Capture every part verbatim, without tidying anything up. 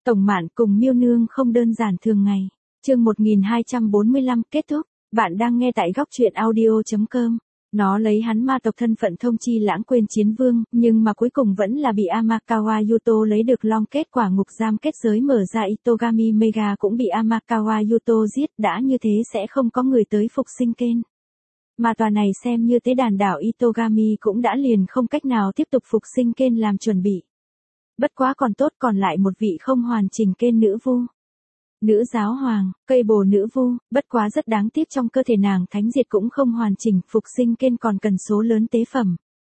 Tổng Mạn cùng Miêu Nương không đơn giản thường ngày. Chương một nghìn hai trăm bốn mươi lăm kết thúc. Bạn đang nghe tại góc truyện audio chấm com. Nó lấy hắn ma tộc thân phận thông chi lãng quên chiến vương, nhưng mà cuối cùng vẫn là bị Amakawa Yuto lấy được long kết quả ngục giam kết giới mở ra. Itogami Mega cũng bị Amakawa Yuto giết, đã như thế sẽ không có người tới phục sinh Ken. Mà tòa này xem như tế đàn đảo Itogami cũng đã liền không cách nào tiếp tục phục sinh Ken làm chuẩn bị. Bất quá còn tốt còn lại một vị không hoàn chỉnh Ken nữ vu. Nữ giáo hoàng, cây bồ nữ vu, bất quá rất đáng tiếc trong cơ thể nàng thánh diệt cũng không hoàn chỉnh, phục sinh Ken còn cần số lớn tế phẩm.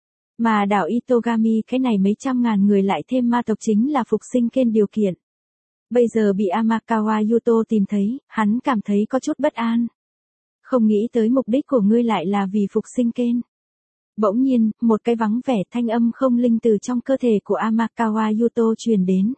Mà đảo Itogami cái này mấy trăm ngàn người lại thêm ma tộc chính là phục sinh Ken điều kiện. Bây giờ bị Amakawa Yuto tìm thấy, hắn cảm thấy có chút bất an. Không nghĩ tới mục đích của ngươi lại là vì phục sinh Ken. Bỗng nhiên, một cái vắng vẻ thanh âm không linh từ trong cơ thể của Amakawa Yuto truyền đến.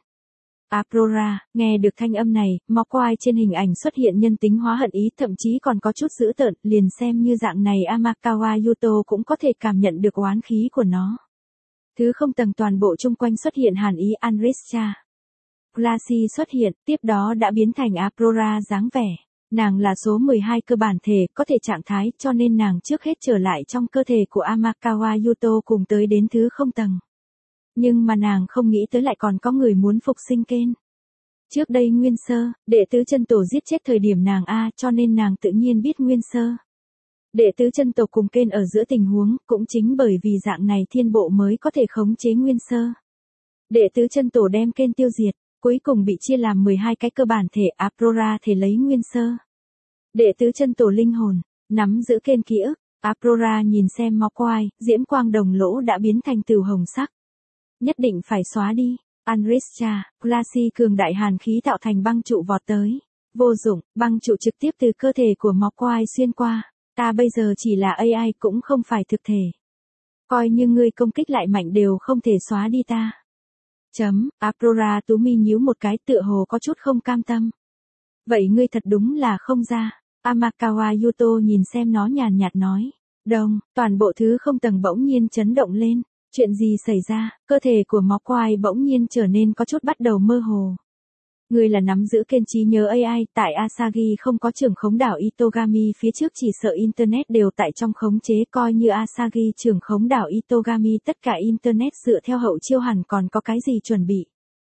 Aurora, nghe được thanh âm này, Mogwai trên hình ảnh xuất hiện nhân tính hóa hận ý, thậm chí còn có chút dữ tợn, liền xem như dạng này Amakawa Yuto cũng có thể cảm nhận được oán khí của nó. Thứ không tầng toàn bộ chung quanh xuất hiện hàn ý. Anrisha Glassy xuất hiện, tiếp đó đã biến thành Aurora dáng vẻ. Nàng là số mười hai cơ bản thể, có thể trạng thái, cho nên nàng trước hết trở lại trong cơ thể của Amakawa Yuto cùng tới đến thứ không tầng. Nhưng mà nàng không nghĩ tới lại còn có người muốn phục sinh Ken. Trước đây Nguyên Sơ, đệ tứ chân tổ giết chết thời điểm nàng A cho nên nàng tự nhiên biết Nguyên Sơ. Đệ tứ chân tổ cùng Ken ở giữa tình huống, cũng chính bởi vì dạng này thiên bộ mới có thể khống chế Nguyên Sơ. Đệ tứ chân tổ đem Ken tiêu diệt, cuối cùng bị chia làm mười hai cái cơ bản thể. Aurora thể lấy Nguyên Sơ. Đệ tứ chân tổ linh hồn, nắm giữ Ken ký ức. Aurora nhìn xem Mogwai, diễm quang đồng lỗ đã biến thành tửu hồng sắc. Nhất định phải xóa đi. Anrisha, Glassy cường đại hàn khí tạo thành băng trụ vọt tới. Vô dụng, băng trụ trực tiếp từ cơ thể của Mogwai xuyên qua. Ta bây giờ chỉ là a i cũng không phải thực thể. Coi như ngươi công kích lại mạnh đều không thể xóa đi ta. Chấm, Aurora tú mi nhíu một cái tựa hồ có chút không cam tâm. Vậy ngươi thật đúng là không ra. Amakawa Yuto nhìn xem nó nhàn nhạt nói. Đồng, toàn bộ thứ không tầng bỗng nhiên chấn động lên. Chuyện gì xảy ra, cơ thể của Mogwai bỗng nhiên trở nên có chút bắt đầu mơ hồ. Ngươi là nắm giữ Ken trí nhớ a i, tại Asagi không có trưởng khống đảo Itogami phía trước chỉ sợ Internet đều tại trong khống chế, coi như Asagi trưởng khống đảo Itogami tất cả Internet dựa theo hậu chiêu hẳn còn có cái gì chuẩn bị.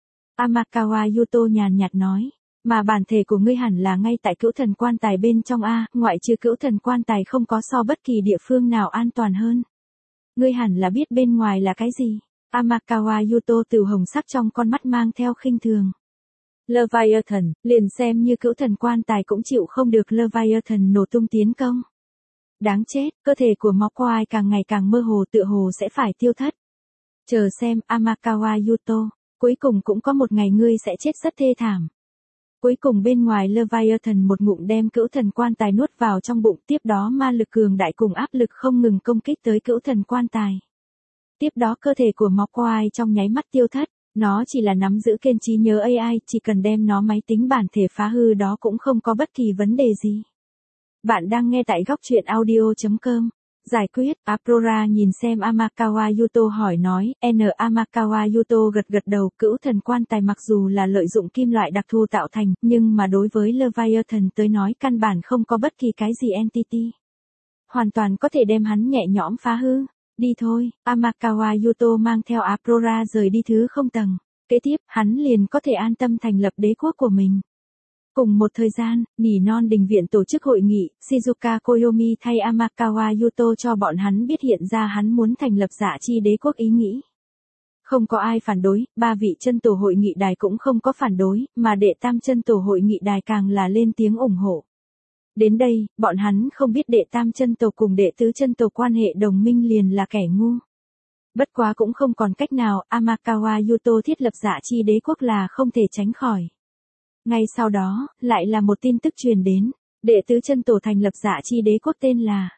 Amakawa Yuto nhàn nhạt nói, mà bản thể của ngươi hẳn là ngay tại cữu thần quan tài bên trong A, ngoại trừ cữu thần quan tài không có so bất kỳ địa phương nào an toàn hơn. Ngươi hẳn là biết bên ngoài là cái gì. Amakawa Yuto từ hồng sắc trong con mắt mang theo khinh thường. Leviathan, liền xem như cữu thần quan tài cũng chịu không được Leviathan nổ tung tiến công. Đáng chết, cơ thể của Mogwai càng ngày càng mơ hồ tựa hồ sẽ phải tiêu thất. Chờ xem Amakawa Yuto, cuối cùng cũng có một ngày ngươi sẽ chết rất thê thảm. Cuối cùng bên ngoài Leviathan một ngụm đem cữu thần quan tài nuốt vào trong bụng, tiếp đó ma lực cường đại cùng áp lực không ngừng công kích tới cữu thần quan tài. Tiếp đó cơ thể của Mogwai trong nháy mắt tiêu thất, nó chỉ là nắm giữ Ken trí nhớ a i, chỉ cần đem nó máy tính bản thể phá hư đó cũng không có bất kỳ vấn đề gì. Bạn đang nghe tại góc truyện audio chấm com. Giải quyết, Aurora nhìn xem Amakawa Yuto hỏi nói, N Amakawa Yuto gật gật đầu, cữu thần quan tài mặc dù là lợi dụng kim loại đặc thù tạo thành, nhưng mà đối với Leviathan tới nói căn bản không có bất kỳ cái gì entity. Hoàn toàn có thể đem hắn nhẹ nhõm phá hư. Đi thôi, Amakawa Yuto mang theo Aurora rời đi thứ không tầng. Kế tiếp, hắn liền có thể an tâm thành lập đế quốc của mình. Cùng một thời gian, Nỉ non đình viện tổ chức hội nghị, Shizuka Koyomi thay Amakawa Yuto cho bọn hắn biết hiện ra hắn muốn thành lập Dạ Chi đế quốc ý nghĩ. Không có ai phản đối, ba vị chân tổ hội nghị đài cũng không có phản đối, mà đệ tam chân tổ hội nghị đài càng là lên tiếng ủng hộ. Đến đây, bọn hắn không biết đệ tam chân tổ cùng đệ tứ chân tổ quan hệ đồng minh liền là kẻ ngu. Bất quá cũng không còn cách nào, Amakawa Yuto thiết lập Dạ Chi đế quốc là không thể tránh khỏi. Ngay sau đó, lại là một tin tức truyền đến, đệ tứ chân tổ thành lập Dạ Chi đế quốc tên là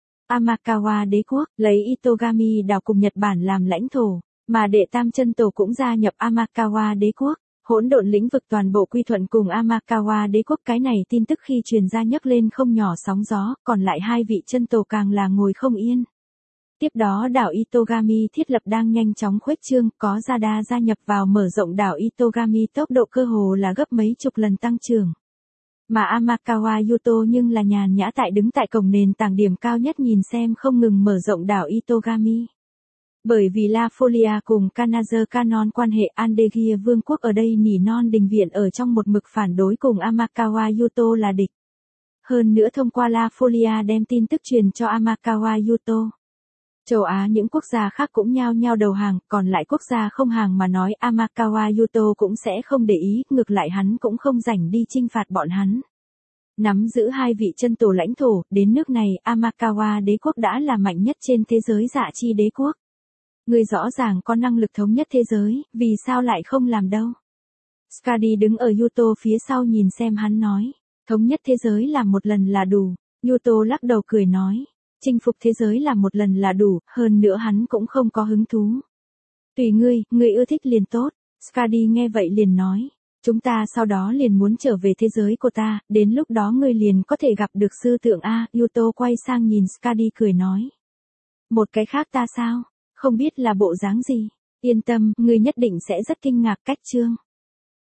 Amakawa đế quốc, lấy Itogami đảo cùng Nhật Bản làm lãnh thổ, mà đệ tam chân tổ cũng gia nhập Amakawa đế quốc, hỗn độn lĩnh vực toàn bộ quy thuận cùng Amakawa đế quốc. Cái này tin tức khi truyền ra nhấc lên không nhỏ sóng gió, còn lại hai vị chân tổ càng là ngồi không yên. Tiếp đó đảo Itogami thiết lập đang nhanh chóng khuếch trương, có Zada gia nhập vào mở rộng đảo Itogami, tốc độ cơ hồ là gấp mấy chục lần tăng trưởng. Mà Amakawa Yuto nhưng là nhàn nhã tại đứng tại cổng nền tảng điểm cao nhất nhìn xem không ngừng mở rộng đảo Itogami. Bởi vì La Folia cùng Kanazer Canon quan hệ, Andegia vương quốc ở đây nỉ non đình viện ở trong một mực phản đối cùng Amakawa Yuto là địch. Hơn nữa thông qua La Folia đem tin tức truyền cho Amakawa Yuto. Châu Á những quốc gia khác cũng nhao nhao đầu hàng, còn lại quốc gia không hàng mà nói Amakawa Yuto cũng sẽ không để ý, ngược lại hắn cũng không rảnh đi chinh phạt bọn hắn. Nắm giữ hai vị chân tổ lãnh thổ, đến nước này Amakawa đế quốc đã là mạnh nhất trên thế giới dạ chi đế quốc. Người rõ ràng có năng lực thống nhất thế giới, vì sao lại không làm đâu. Skadi đứng ở Yuto phía sau nhìn xem hắn nói, thống nhất thế giới làm một lần là đủ. Yuto lắc đầu cười nói, chinh phục thế giới làm một lần là đủ, hơn nữa hắn cũng không có hứng thú. Tùy ngươi, ngươi ưa thích liền tốt. Skadi nghe vậy liền nói, chúng ta sau đó liền muốn trở về thế giới của ta, đến lúc đó ngươi liền có thể gặp được sư tượng A. Yuto quay sang nhìn Skadi cười nói, một cái khác ta sao, không biết là bộ dáng gì, yên tâm, ngươi nhất định sẽ rất kinh ngạc. Cách chương